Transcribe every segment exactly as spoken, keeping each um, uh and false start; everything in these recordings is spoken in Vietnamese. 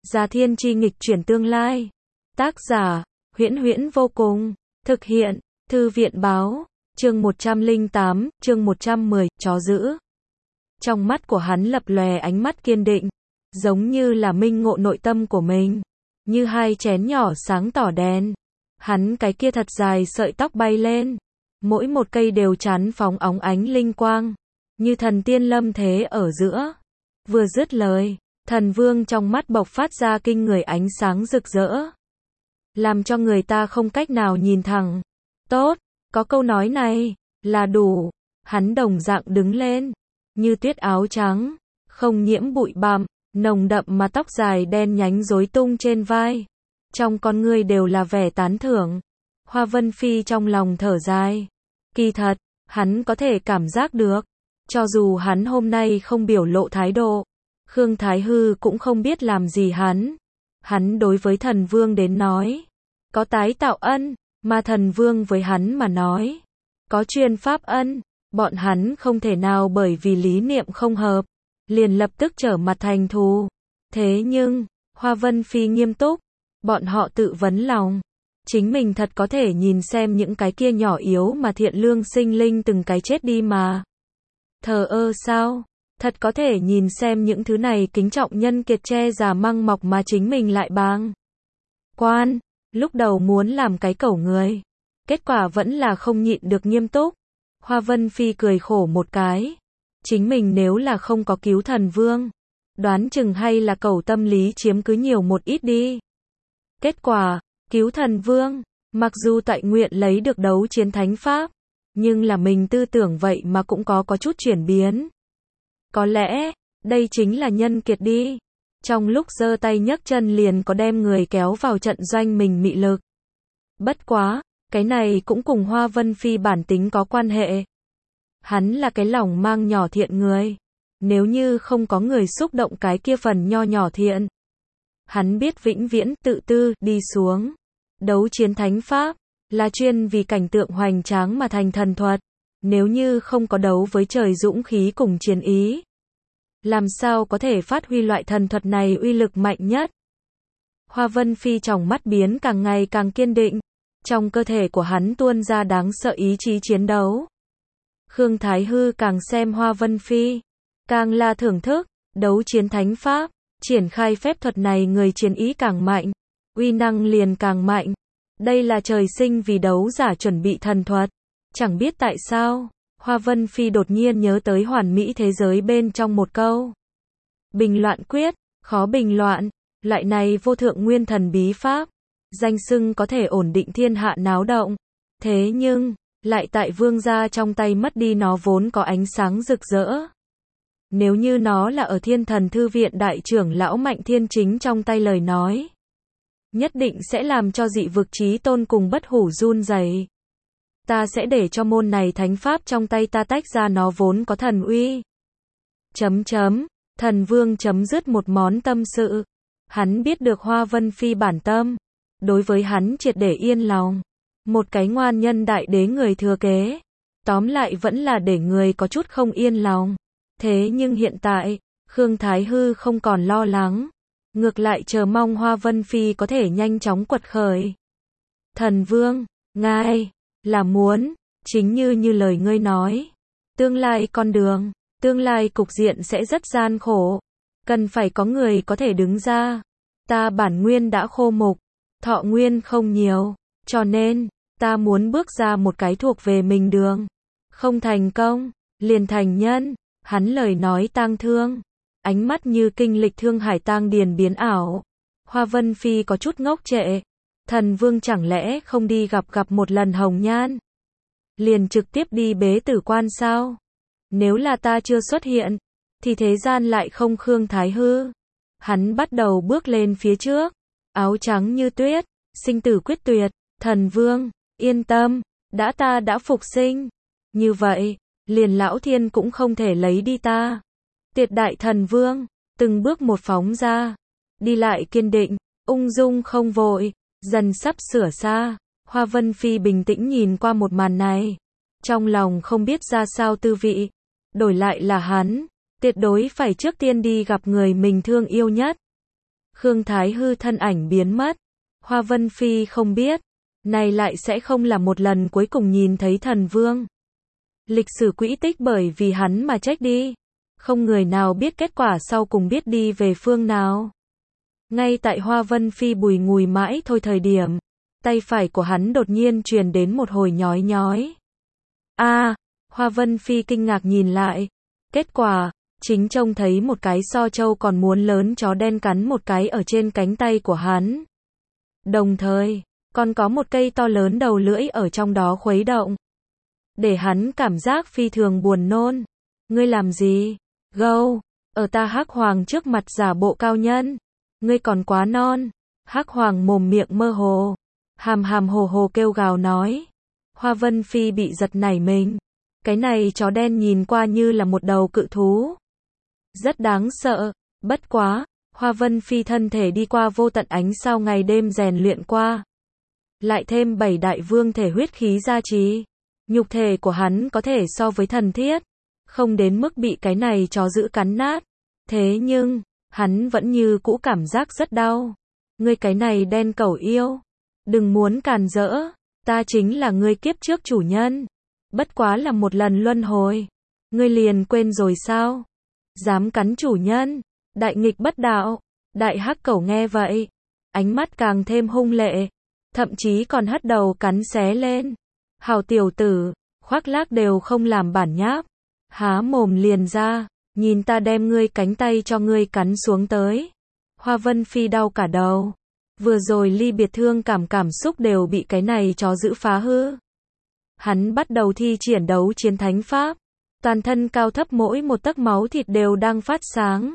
Già Thiên Chi nghịch chuyển tương lai. Tác giả, Huyễn Huyễn vô cùng. Thực hiện, Thư viện báo. Chương một trăm lẻ tám, chương một trăm mười, chó dữ. Trong mắt của hắn lập lòe ánh mắt kiên định, giống như là minh ngộ nội tâm của mình, như hai chén nhỏ sáng tỏ đèn. Hắn cái kia thật dài sợi tóc bay lên, mỗi một cây đều chán phóng óng ánh linh quang, như thần tiên lâm thế ở giữa. Vừa dứt lời, thần vương trong mắt bộc phát ra kinh người ánh sáng rực rỡ, làm cho người ta không cách nào nhìn thẳng. Tốt, có câu nói này là đủ. Hắn đồng dạng đứng lên, như tuyết áo trắng, không nhiễm bụi bặm, nồng đậm mà tóc dài đen nhánh rối tung trên vai. Trong con ngươi đều là vẻ tán thưởng. Hoa Vân Phi trong lòng thở dài. Kỳ thật, hắn có thể cảm giác được, cho dù hắn hôm nay không biểu lộ thái độ, Khương Thái Hư cũng không biết làm gì hắn. Hắn đối với thần vương đến nói, có tái tạo ân, mà thần vương với hắn mà nói, có chuyên pháp ân. Bọn hắn không thể nào bởi vì lý niệm không hợp, liền lập tức trở mặt thành thù. Thế nhưng, Hoa Vân Phi nghiêm túc, bọn họ tự vấn lòng, chính mình thật có thể nhìn xem những cái kia nhỏ yếu mà thiện lương sinh linh từng cái chết đi mà thờ ơ sao? Thật có thể nhìn xem những thứ này kính trọng nhân kiệt che già măng mọc mà chính mình lại bàng quan. Lúc đầu muốn làm cái cẩu người, kết quả vẫn là không nhịn được nghiêm túc. Hoa Vân Phi cười khổ một cái, chính mình nếu là không có cứu thần vương, đoán chừng hay là cẩu tâm lý chiếm cứ nhiều một ít đi. Kết quả, cứu thần vương, mặc dù tại nguyện lấy được đấu chiến thánh pháp, nhưng là mình tư tưởng vậy mà cũng có có chút chuyển biến. Có lẽ, đây chính là nhân kiệt đi. Trong lúc giơ tay nhấc chân liền có đem người kéo vào trận doanh mình mị lực. Bất quá, cái này cũng cùng Hoa Vân Phi bản tính có quan hệ. Hắn là cái lòng mang nhỏ thiện người. Nếu như không có người xúc động cái kia phần nho nhỏ thiện, hắn biết vĩnh viễn tự tư đi xuống. Đấu chiến thánh pháp là chuyên vì cảnh tượng hoành tráng mà thành thần thuật. Nếu như không có đấu với trời dũng khí cùng chiến ý, làm sao có thể phát huy loại thần thuật này uy lực mạnh nhất? Hoa Vân Phi trong mắt biến càng ngày càng kiên định, trong cơ thể của hắn tuôn ra đáng sợ ý chí chiến đấu. Khương Thái Hư càng xem Hoa Vân Phi, càng là thưởng thức. Đấu chiến thánh pháp, triển khai phép thuật này người chiến ý càng mạnh, uy năng liền càng mạnh. Đây là trời sinh vì đấu giả chuẩn bị thần thuật. Chẳng biết tại sao, Hoa Vân Phi đột nhiên nhớ tới hoàn mỹ thế giới bên trong một câu. Bình loạn quyết, khó bình loạn, loại này vô thượng nguyên thần bí pháp, danh xưng có thể ổn định thiên hạ náo động. Thế nhưng, lại tại vương gia trong tay mất đi nó vốn có ánh sáng rực rỡ. Nếu như nó là ở Thiên Thần Thư Viện đại trưởng lão Mạnh Thiên Chính trong tay lời nói, nhất định sẽ làm cho dị vực chí tôn cùng bất hủ run rẩy. Ta sẽ để cho môn này thánh pháp trong tay ta tách ra nó vốn có thần uy. Chấm chấm, thần vương chấm dứt một món tâm sự. Hắn biết được Hoa Vân Phi bản tâm, đối với hắn triệt để yên lòng. Một cái ngoan nhân đại đế người thừa kế, tóm lại vẫn là để người có chút không yên lòng. Thế nhưng hiện tại, Khương Thái Hư không còn lo lắng, ngược lại chờ mong Hoa Vân Phi có thể nhanh chóng quật khởi. Thần vương, ngài là muốn, chính như như lời ngươi nói, tương lai con đường, tương lai cục diện sẽ rất gian khổ, cần phải có người có thể đứng ra. Ta bản nguyên đã khô mục, thọ nguyên không nhiều, cho nên, ta muốn bước ra một cái thuộc về mình đường. Không thành công, liền thành nhân. Hắn lời nói tang thương, ánh mắt như kinh lịch thương hải tang điền biến ảo. Hoa Vân Phi có chút ngốc trệ. Thần vương chẳng lẽ không đi gặp gặp một lần hồng nhan, liền trực tiếp đi bế tử quan sao? Nếu là ta chưa xuất hiện, thì thế gian lại không Khương Thái Hư. Hắn bắt đầu bước lên phía trước, áo trắng như tuyết, sinh tử quyết tuyệt. Thần vương, yên tâm, đã ta đã phục sinh, như vậy, liền lão thiên cũng không thể lấy đi ta. Tiệt đại thần vương, từng bước một phóng ra, đi lại kiên định, ung dung không vội, dần sắp sửa xa. Hoa Vân Phi bình tĩnh nhìn qua một màn này, trong lòng không biết ra sao tư vị. Đổi lại là hắn, tuyệt đối phải trước tiên đi gặp người mình thương yêu nhất. Khương Thái Hư thân ảnh biến mất. Hoa Vân Phi không biết, này lại sẽ không là một lần cuối cùng nhìn thấy thần vương. Lịch sử quỹ tích bởi vì hắn mà chết đi. Không người nào biết kết quả sau cùng biết đi về phương nào. Ngay tại Hoa Vân Phi bùi ngùi mãi thôi thời điểm, tay phải của hắn đột nhiên truyền đến một hồi nhói nhói. A, à, Hoa Vân Phi kinh ngạc nhìn lại. Kết quả, chính trông thấy một cái so trâu còn muốn lớn chó đen cắn một cái ở trên cánh tay của hắn. Đồng thời, còn có một cây to lớn đầu lưỡi ở trong đó khuấy động. Để hắn cảm giác phi thường buồn nôn. Ngươi làm gì? Gâu, ở ta Hắc Hoàng trước mặt giả bộ cao nhân. Ngươi còn quá non. Hắc Hoàng mồm miệng mơ hồ, hàm hàm hồ hồ kêu gào nói. Hoa Vân Phi bị giật nảy mình. Cái này chó đen nhìn qua như là một đầu cự thú. Rất đáng sợ, bất quá, Hoa Vân Phi thân thể đi qua vô tận ánh sao ngày đêm rèn luyện qua. Lại thêm bảy đại vương thể huyết khí gia trì. Nhục thể của hắn có thể so với thần thiết. Không đến mức bị cái này chó giữ cắn nát. Thế nhưng, hắn vẫn như cũ cảm giác rất đau. Ngươi cái này đen cẩu yêu. Đừng muốn càn rỡ. Ta chính là ngươi kiếp trước chủ nhân. Bất quá là một lần luân hồi. Ngươi liền quên rồi sao? Dám cắn chủ nhân. Đại nghịch bất đạo. Đại hắc cẩu nghe vậy. Ánh mắt càng thêm hung lệ. Thậm chí còn hất đầu cắn xé lên. Hào tiểu tử. Khoác lác đều không làm bản nháp. Há mồm liền ra. Nhìn ta đem ngươi cánh tay cho ngươi cắn xuống tới. Hoa Vân Phi đau cả đầu. Vừa rồi ly biệt thương cảm cảm xúc đều bị cái này chó giữ phá hư. Hắn bắt đầu thi triển đấu chiến thánh pháp. Toàn thân cao thấp mỗi một tấc máu thịt đều đang phát sáng.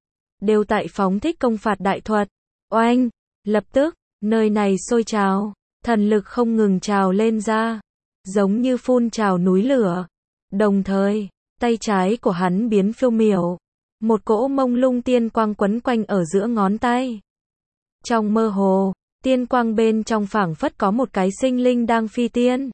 Đều tại phóng thích công phạt đại thuật. Oanh! Lập tức, nơi này sôi trào. Thần lực không ngừng trào lên ra. Giống như phun trào núi lửa. Đồng thời, tay trái của hắn biến phiêu miểu. Một cỗ mông lung tiên quang quấn quanh ở giữa ngón tay. Trong mơ hồ, tiên quang bên trong phảng phất có một cái sinh linh đang phi tiên.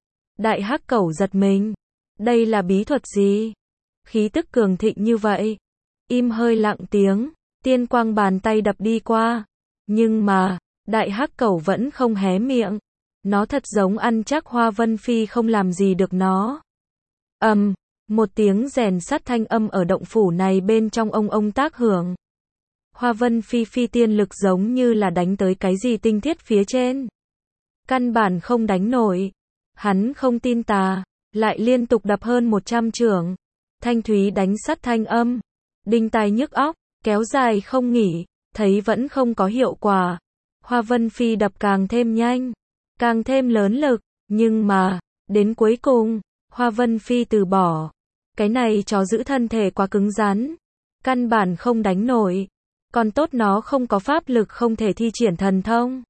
Đại hắc cẩu giật mình. Đây là bí thuật gì? Khí tức cường thịnh như vậy. Im hơi lặng tiếng, tiên quang bàn tay đập đi qua. Nhưng mà, đại hắc cẩu vẫn không hé miệng. Nó thật giống ăn chắc Hoa Vân Phi không làm gì được nó. Ầm, um, một tiếng rèn sắt thanh âm ở động phủ này bên trong ông ông tác hưởng. Hoa Vân Phi phi tiên lực giống như là đánh tới cái gì tinh thiết phía trên. Căn bản không đánh nổi. Hắn không tin tà, lại liên tục đập hơn một trăm chưởng. Thanh thúy đánh sắt thanh âm, đinh tai nhức óc, kéo dài không nghỉ, thấy vẫn không có hiệu quả. Hoa Vân Phi đập càng thêm nhanh, càng thêm lớn lực, nhưng mà, đến cuối cùng, Hoa Vân Phi từ bỏ. Cái này chó giữ thân thể quá cứng rắn, căn bản không đánh nổi. Còn tốt nó không có pháp lực không thể thi triển thần thông.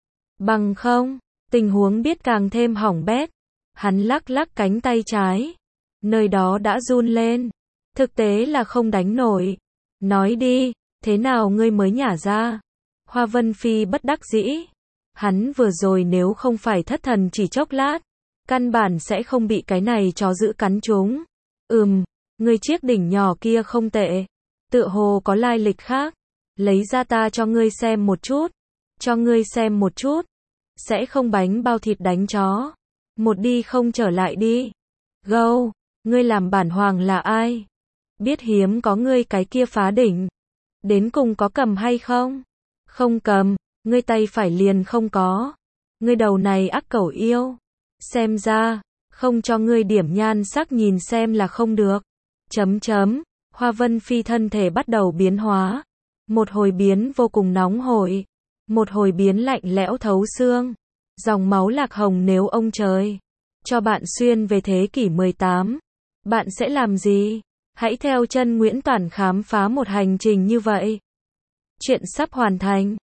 Bằng không, tình huống biết càng thêm hỏng bét. Hắn lắc lắc cánh tay trái. Nơi đó đã run lên. Thực tế là không đánh nổi. Nói đi, thế nào ngươi mới nhả ra? Hoa Vân Phi bất đắc dĩ. Hắn vừa rồi nếu không phải thất thần chỉ chốc lát, căn bản sẽ không bị cái này chó giữ cắn trúng. Ừm, ngươi chiếc đỉnh nhỏ kia không tệ. Tựa hồ có lai lịch khác. Lấy ra ta cho ngươi xem một chút. Cho ngươi xem một chút. Sẽ không bánh bao thịt đánh chó. Một đi không trở lại đi. Gâu, ngươi làm bản hoàng là ai? Biết hiếm có ngươi cái kia phá đỉnh. Đến cùng có cầm hay không? Không cầm, ngươi tay phải liền không có. Ngươi đầu này ác cẩu yêu. Xem ra, không cho ngươi điểm nhan sắc nhìn xem là không được. Chấm chấm, Hoa Vân Phi thân thể bắt đầu biến hóa. Một hồi biến vô cùng nóng hổi. Một hồi biến lạnh lẽo thấu xương. Dòng máu lạc hồng nếu ông trời cho bạn xuyên về thế kỷ mười tám, bạn sẽ làm gì? Hãy theo chân Nguyễn Toản khám phá một hành trình như vậy. Chuyện sắp hoàn thành.